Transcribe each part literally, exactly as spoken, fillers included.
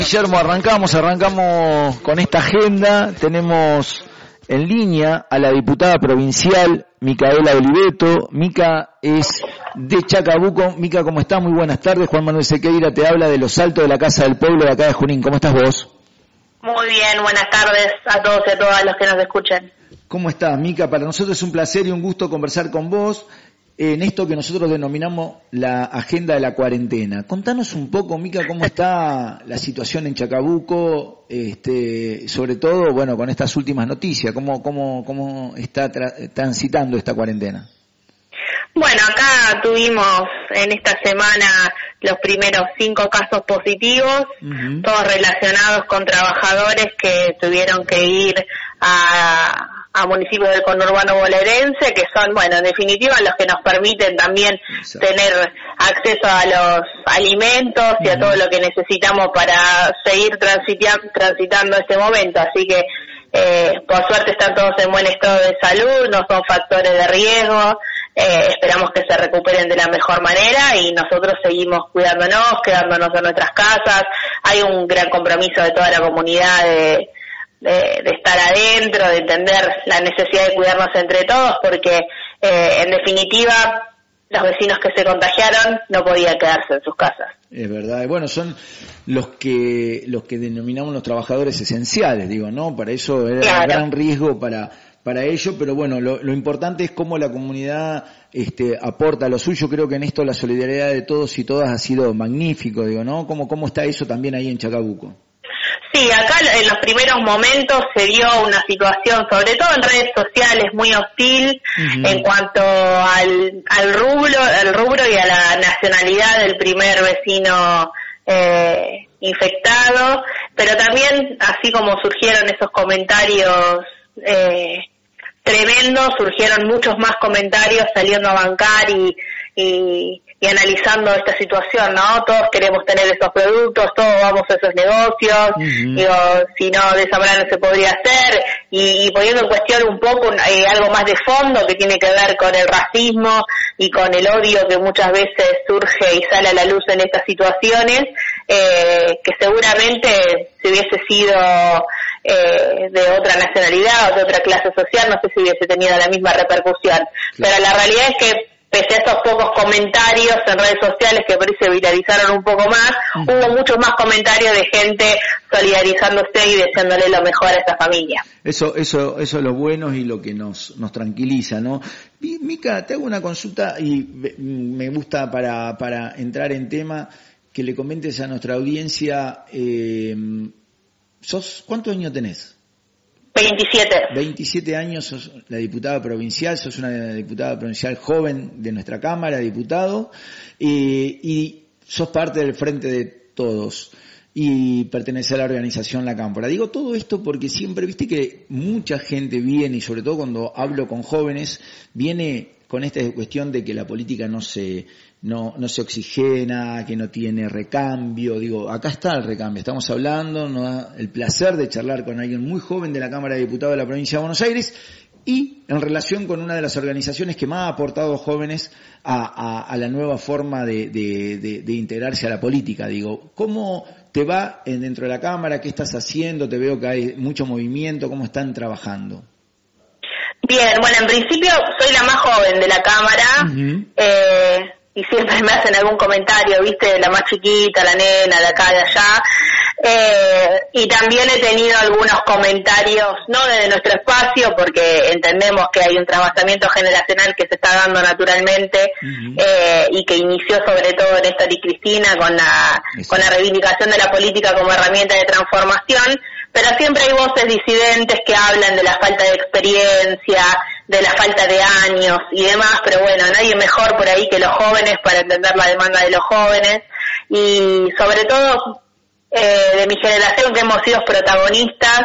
Guillermo, arrancamos, arrancamos con esta agenda. Tenemos en línea a la diputada provincial Micaela Oliveto. Mica es de Chacabuco. Mica, ¿cómo estás? Muy buenas tardes. Juan Manuel Sequeira te habla de los Altos de la Casa del Pueblo de acá de Junín. ¿Cómo estás vos? Muy bien, buenas tardes a todos y a todas los que nos escuchan. ¿Cómo estás, Mica? Para nosotros es un placer y un gusto conversar con vos en esto que nosotros denominamos la agenda de la cuarentena. Contanos un poco, Mica, cómo está la situación en Chacabuco, este, sobre todo, bueno, con estas últimas noticias, cómo, cómo, cómo está tra- transitando esta cuarentena. Bueno, acá tuvimos en esta semana los primeros cinco casos positivos, uh-huh. todos relacionados con trabajadores que tuvieron que ir a... a municipios del conurbano bonaerense, que son, bueno, en definitiva los que nos permiten también Exacto. tener acceso a los alimentos y uh-huh. a todo lo que necesitamos para seguir transita- transitando este momento. Así que, eh, por suerte están todos en buen estado de salud, no son factores de riesgo, eh, esperamos que se recuperen de la mejor manera y nosotros seguimos cuidándonos, quedándonos en nuestras casas. Hay un gran compromiso de toda la comunidad de De, de estar adentro, de entender la necesidad de cuidarnos entre todos, porque eh, en definitiva los vecinos que se contagiaron no podían quedarse en sus casas. Es verdad, bueno, son los que los que denominamos los trabajadores esenciales, digo, ¿no? Para eso era claro. un gran riesgo para para ello, pero bueno, lo, lo importante es cómo la comunidad este aporta lo suyo. Creo que en esto la solidaridad de todos y todas ha sido magnífico, digo, ¿no? ¿Cómo cómo está eso también ahí en Chacabuco? Sí, acá en los primeros momentos se dio una situación, sobre todo en redes sociales, muy hostil uh-huh. en cuanto al, al rubro, al rubro y a la nacionalidad del primer vecino eh, infectado, pero también, así como surgieron esos comentarios eh, tremendos, surgieron muchos más comentarios saliendo a bancar y, y y analizando esta situación, ¿no? Todos queremos tener esos productos, todos vamos a esos negocios, uh-huh. digo, si no, de esa manera no se podría hacer, y, y poniendo en cuestión un poco eh, algo más de fondo que tiene que ver con el racismo y con el odio que muchas veces surge y sale a la luz en estas situaciones, eh, que seguramente si hubiese sido eh, de otra nacionalidad o de otra clase social, no sé si hubiese tenido la misma repercusión, claro. pero la realidad es que pese a esos pocos comentarios en redes sociales que por ahí se viralizaron un poco más, uh-huh. hubo muchos más comentarios de gente solidarizándose y deseándole lo mejor a esta familia. Eso, eso, eso es lo bueno y lo que nos, nos tranquiliza, ¿no? Mica, te hago una consulta y me gusta para, para entrar en tema que le comentes a nuestra audiencia, eh, ¿sos, ¿cuántos años tenés? veintisiete. veintisiete años, sos la diputada provincial, sos una diputada provincial joven de nuestra Cámara, diputado, eh, y sos parte del Frente de Todos y pertenece a la organización La Cámpora. Digo todo esto porque siempre, viste que mucha gente viene, y sobre todo cuando hablo con jóvenes, viene con esta cuestión de que la política no se no no se oxigena, que no tiene recambio. Digo, acá está el recambio, estamos hablando, nos da el placer de charlar con alguien muy joven de la Cámara de Diputados de la Provincia de Buenos Aires y en relación con una de las organizaciones que más ha aportado jóvenes a, a, a la nueva forma de, de, de, de integrarse a la política. Digo, ¿cómo te va dentro de la Cámara? ¿Qué estás haciendo? Te veo que hay mucho movimiento, ¿cómo están trabajando? Bien, bueno, en principio soy la más joven de la Cámara, uh-huh. eh, y siempre me hacen algún comentario, viste, la más chiquita, la nena, de acá, de allá, eh, y también he tenido algunos comentarios, no desde nuestro espacio, porque entendemos que hay un trasvasamiento generacional que se está dando naturalmente, uh-huh. eh, y que inició sobre todo Néstor y Cristina con la, con la reivindicación de la política como herramienta de transformación, pero siempre hay voces disidentes que hablan de la falta de experiencia, de la falta de años y demás, pero bueno, nadie mejor por ahí que los jóvenes para entender la demanda de los jóvenes y sobre todo eh, de mi generación que hemos sido protagonistas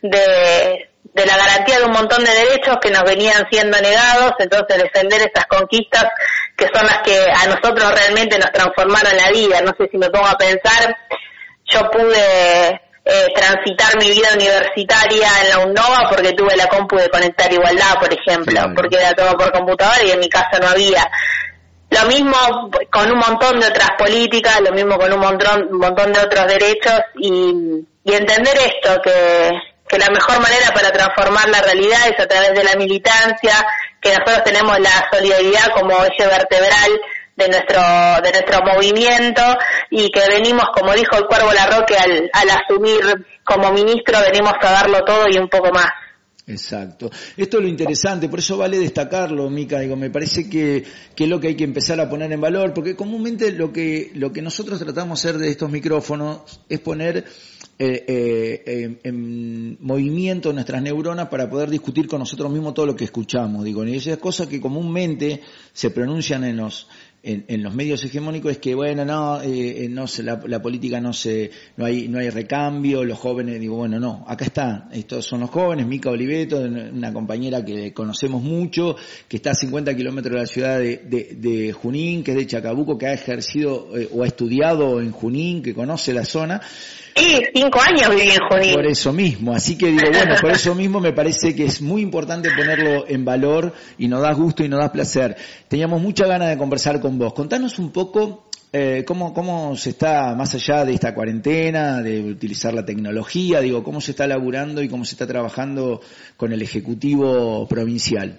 de, de la garantía de un montón de derechos que nos venían siendo negados, entonces defender esas conquistas que son las que a nosotros realmente nos transformaron la vida. No sé si me pongo a pensar, yo pude Eh, transitar mi vida universitaria en la UNOVA porque tuve la compu de Conectar Igualdad, por ejemplo, claro. porque era todo por computadora y en mi casa no había. Lo mismo con un montón de otras políticas, lo mismo con un montón, un montón de otros derechos y, y entender esto, que, que la mejor manera para transformar la realidad es a través de la militancia, que nosotros tenemos la solidaridad como eje vertebral de nuestro de nuestro movimiento y que venimos, como dijo el Cuervo Larroque, al, al asumir como ministro, venimos a darlo todo y un poco más. Exacto. Esto es lo interesante, por eso vale destacarlo, Mica. Digo, me parece que, que es lo que hay que empezar a poner en valor, porque comúnmente lo que lo que nosotros tratamos de hacer de estos micrófonos es poner eh, eh, en movimiento nuestras neuronas para poder discutir con nosotros mismos todo lo que escuchamos. Digo, y esas cosas que comúnmente se pronuncian en los En, en los medios hegemónicos es que bueno no eh, no se la, la política no se no hay no hay recambio, los jóvenes, digo bueno no, acá está, estos son los jóvenes, Mica Oliveto, una compañera que conocemos mucho, que está a cincuenta kilómetros de la ciudad de, de, de Junín, que es de Chacabuco, que ha ejercido eh, o ha estudiado en Junín, que conoce la zona. Sí, cinco años viví en Junín. Por eso mismo, así que digo, bueno, por eso mismo me parece que es muy importante ponerlo en valor y nos da gusto y nos da placer. Teníamos mucha ganas de conversar con vos. Contanos un poco eh, cómo, cómo se está, más allá de esta cuarentena, de utilizar la tecnología, digo, cómo se está laburando y cómo se está trabajando con el Ejecutivo Provincial.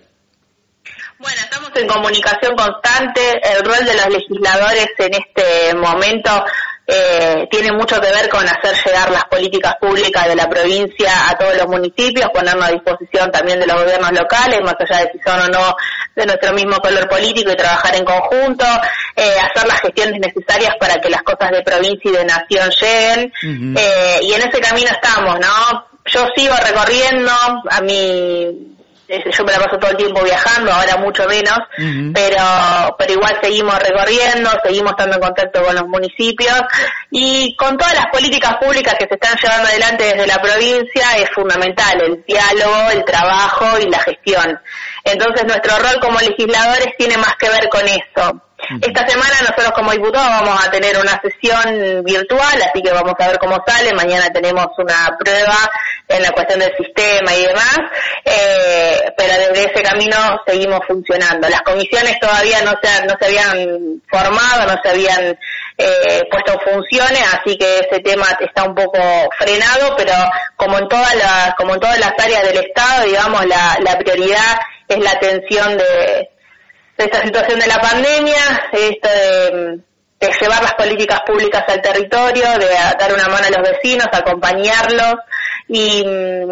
Bueno, estamos en comunicación constante. El rol de los legisladores en este momento Eh, tiene mucho que ver con hacer llegar las políticas públicas de la provincia a todos los municipios, ponernos a disposición también de los gobiernos locales, más allá de si son o no de nuestro mismo color político, y trabajar en conjunto, eh, hacer las gestiones necesarias para que las cosas de provincia y de nación lleguen, uh-huh. eh, y en ese camino estamos, ¿no? Yo sigo recorriendo, a mí yo me la paso todo el tiempo viajando, ahora mucho menos, uh-huh. pero pero igual seguimos recorriendo, seguimos estando en contacto con los municipios y con todas las políticas públicas que se están llevando adelante desde la provincia es fundamental el diálogo, el trabajo y la gestión. Entonces nuestro rol como legisladores tiene más que ver con eso. Esta semana nosotros como diputados vamos a tener una sesión virtual, así que vamos a ver cómo sale. Mañana tenemos una prueba en la cuestión del sistema y demás, eh, pero desde ese camino seguimos funcionando. Las comisiones todavía no se, no se habían formado, no se habían eh, puesto en funciones, así que ese tema está un poco frenado, pero como en todas las, como en todas las áreas del Estado, digamos, la, la prioridad es la atención de de esta situación de la pandemia, esto de, de llevar las políticas públicas al territorio, de dar una mano a los vecinos, acompañarlos y,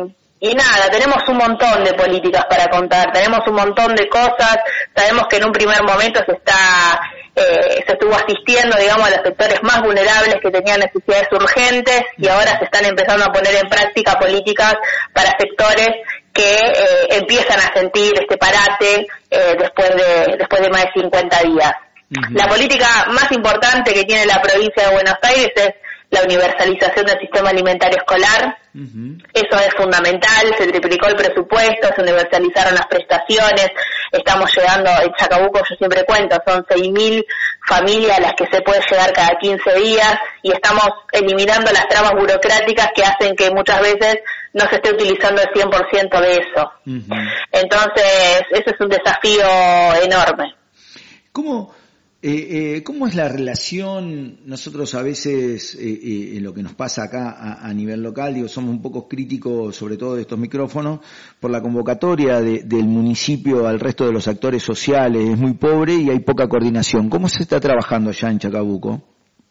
y nada, tenemos un montón de políticas para contar, tenemos un montón de cosas, sabemos que en un primer momento se está eh, se estuvo asistiendo, digamos, a los sectores más vulnerables que tenían necesidades urgentes y ahora se están empezando a poner en práctica políticas para sectores que eh, empiezan a sentir este parate eh, después de después de más de cincuenta días. Uh-huh. La política más importante que tiene la provincia de Buenos Aires es la universalización del sistema alimentario escolar. Uh-huh. Eso es fundamental, se triplicó el presupuesto, se universalizaron las prestaciones, estamos llegando, en Chacabuco yo siempre cuento, son seis mil familias a las que se puede llegar cada quince días y estamos eliminando las trabas burocráticas que hacen que muchas veces no se esté utilizando el cien por ciento de eso. Uh-huh. Entonces, ese es un desafío enorme. ¿Cómo, eh, eh, ¿Cómo es la relación? Nosotros a veces, eh, eh, en lo que nos pasa acá a, a nivel local, digo, somos un poco críticos, sobre todo de estos micrófonos, por la convocatoria de, del municipio al resto de los actores sociales. Es muy pobre y hay poca coordinación. ¿Cómo se está trabajando allá en Chacabuco?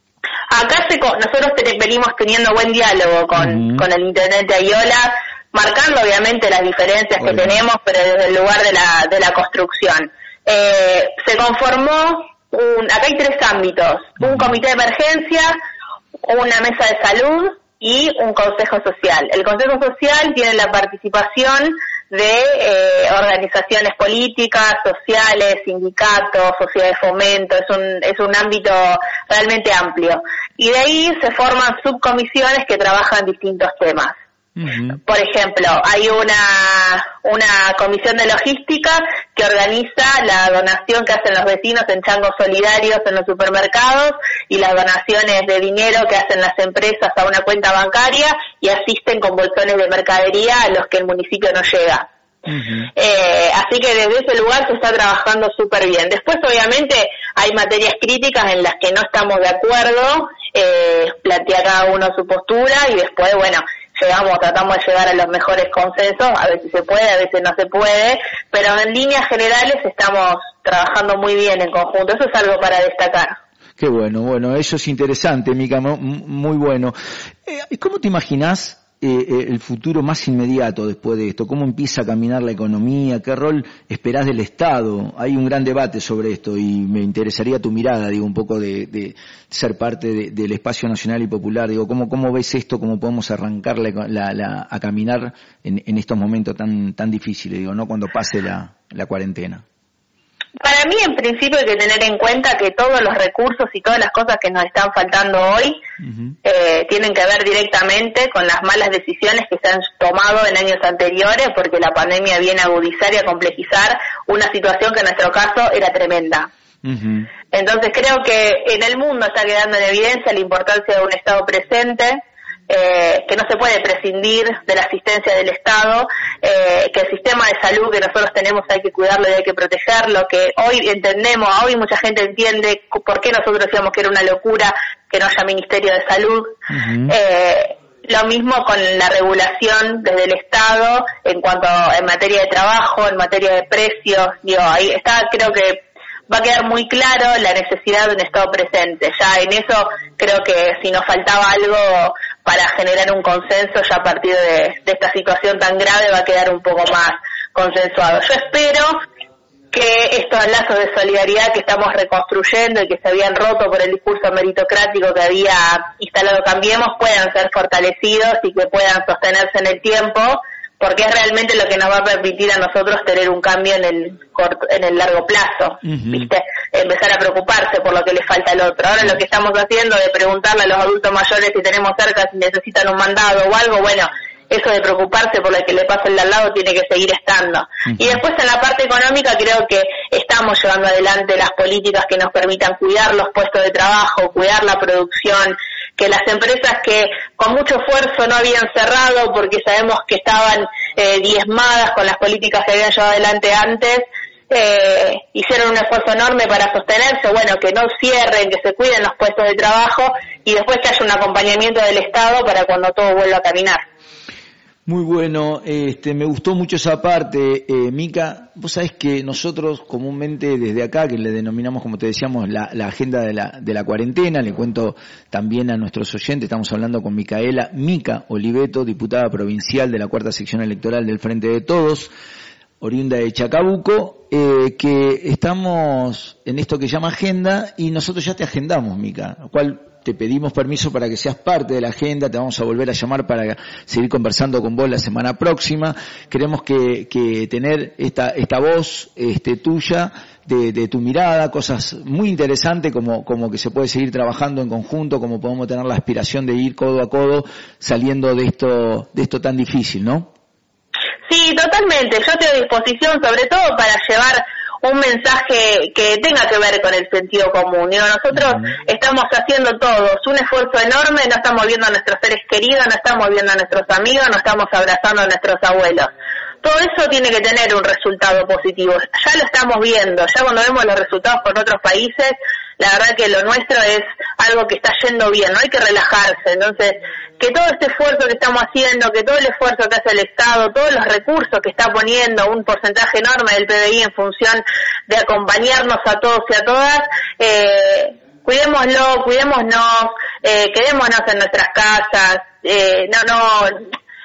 Acá se, nosotros te, venimos teniendo buen diálogo con, uh-huh. con el intendente Ayola, marcando obviamente las diferencias bueno. que tenemos, pero desde el lugar de la, de la construcción. Eh, se conformó, un, acá hay tres ámbitos, uh-huh. un comité de emergencia, una mesa de salud y un consejo social. El consejo social tiene la participación de eh, organizaciones políticas, sociales, sindicatos, sociedades de fomento, es un, es un ámbito realmente amplio. Y de ahí se forman subcomisiones que trabajan distintos temas. Uh-huh. Por ejemplo, hay una, una comisión de logística que organiza la donación que hacen los vecinos en changos solidarios en los supermercados y las donaciones de dinero que hacen las empresas a una cuenta bancaria y asisten con bolsones de mercadería a los que el municipio no llega. Uh-huh. Eh, así que desde ese lugar se está trabajando súper bien. Después, obviamente, hay materias críticas en las que no estamos de acuerdo, eh, plantea cada uno su postura y después, bueno, llegamos, tratamos de llegar a los mejores consensos, a veces se puede, a veces no se puede, pero en líneas generales estamos trabajando muy bien en conjunto, eso es algo para destacar. Qué bueno, bueno, eso es interesante, Mica, muy bueno. Eh, ¿Cómo te imaginás eh, el futuro más inmediato después de esto? ¿Cómo empieza a caminar la economía? ¿Qué rol esperás del Estado? Hay un gran debate sobre esto y me interesaría tu mirada, digo, un poco de, de ser parte de, del espacio nacional y popular. Digo, ¿cómo, cómo ves esto? ¿Cómo podemos arrancar la, la, la, a caminar en, en estos momentos tan, tan difíciles, digo, no cuando pase la, la cuarentena? Para mí, en principio, hay que tener en cuenta que todos los recursos y todas las cosas que nos están faltando hoy uh-huh. eh, tienen que ver directamente con las malas decisiones que se han tomado en años anteriores, porque la pandemia viene a agudizar y a complejizar una situación que en nuestro caso era tremenda. Uh-huh. Entonces, creo que en el mundo está quedando en evidencia la importancia de un Estado presente, Eh, que no se puede prescindir de la asistencia del Estado, eh, que el sistema de salud que nosotros tenemos hay que cuidarlo y hay que protegerlo, que hoy entendemos, hoy mucha gente entiende por qué nosotros decíamos que era una locura que no haya Ministerio de Salud. Uh-huh. Eh, lo mismo con la regulación desde el Estado en cuanto a, en materia de trabajo, en materia de precios, digo, ahí está, creo que va a quedar muy claro la necesidad de un Estado presente. Ya en eso creo que si nos faltaba algo para generar un consenso, ya a partir de, de esta situación tan grave va a quedar un poco más consensuado. Yo espero que estos lazos de solidaridad que estamos reconstruyendo y que se habían roto por el discurso meritocrático que había instalado Cambiemos puedan ser fortalecidos y que puedan sostenerse en el tiempo, porque es realmente lo que nos va a permitir a nosotros tener un cambio en el corto, en el largo plazo, uh-huh. ¿viste? Empezar a preocuparse por lo que le falta al otro. Ahora lo que estamos haciendo de preguntarle a los adultos mayores si tenemos cerca, si necesitan un mandado o algo, bueno, eso de preocuparse por lo que le pasa al de al lado tiene que seguir estando. Uh-huh. Y después en la parte económica creo que estamos llevando adelante las políticas que nos permitan cuidar los puestos de trabajo, cuidar la producción, que las empresas que con mucho esfuerzo no habían cerrado porque sabemos que estaban eh, diezmadas con las políticas que habían llevado adelante antes, eh, hicieron un esfuerzo enorme para sostenerse, bueno, que no cierren, que se cuiden los puestos de trabajo y después que haya un acompañamiento del Estado para cuando todo vuelva a caminar. Muy bueno, este, me gustó mucho esa parte, eh, Mica. Vos sabés que nosotros comúnmente desde acá, que le denominamos, como te decíamos, la, la agenda de la, de la cuarentena, le cuento también a nuestros oyentes, estamos hablando con Micaela Mica Oliveto, diputada provincial de la cuarta sección electoral del Frente de Todos, oriunda de Chacabuco, eh, que estamos en esto que llama agenda y nosotros ya te agendamos, Mica, lo cual te pedimos permiso para que seas parte de la agenda, te vamos a volver a llamar para seguir conversando con vos la semana próxima. Queremos que, que tener esta, esta voz, este, tuya, de, de tu mirada, cosas muy interesantes como, como que se puede seguir trabajando en conjunto, como podemos tener la aspiración de ir codo a codo saliendo de esto, de esto tan difícil, ¿no? Sí, totalmente. Yo estoy a disposición, sobre todo para llevar un mensaje que tenga que ver con el sentido común. Digo, nosotros uh-huh. estamos haciendo todos un esfuerzo enorme, no estamos viendo a nuestros seres queridos, no estamos viendo a nuestros amigos, no estamos abrazando a nuestros abuelos. Todo eso tiene que tener un resultado positivo. Ya lo estamos viendo, ya cuando vemos los resultados con otros países, la verdad que lo nuestro es algo que está yendo bien, no hay que relajarse. Entonces, que todo este esfuerzo que estamos haciendo, que todo el esfuerzo que hace el Estado, todos los recursos que está poniendo, un porcentaje enorme del P B I en función de acompañarnos a todos y a todas, eh, cuidémoslo, cuidémonos, eh, quedémonos en nuestras casas, eh, no, no,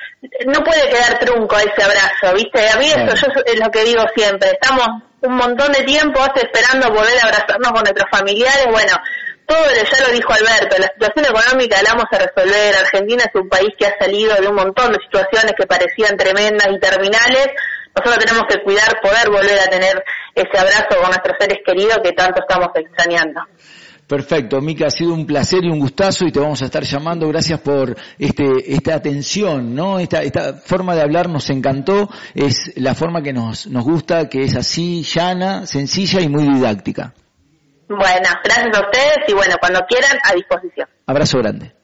no puede quedar trunco ese abrazo, ¿viste? A mí eso yo es lo que digo siempre, estamos un montón de tiempo hace esperando poder abrazarnos con nuestros familiares, bueno, todo ya lo dijo Alberto, la situación económica la vamos a resolver. Argentina es un país que ha salido de un montón de situaciones que parecían tremendas y terminales. Nosotros tenemos que cuidar, poder volver a tener ese abrazo con nuestros seres queridos que tanto estamos extrañando. Perfecto, Mica, ha sido un placer y un gustazo y te vamos a estar llamando. Gracias por este esta atención, ¿no? Esta esta forma de hablar nos encantó, es la forma que nos nos gusta, que es así, llana, sencilla y muy didáctica. Bueno, gracias a ustedes y bueno, cuando quieran, a disposición. Abrazo grande.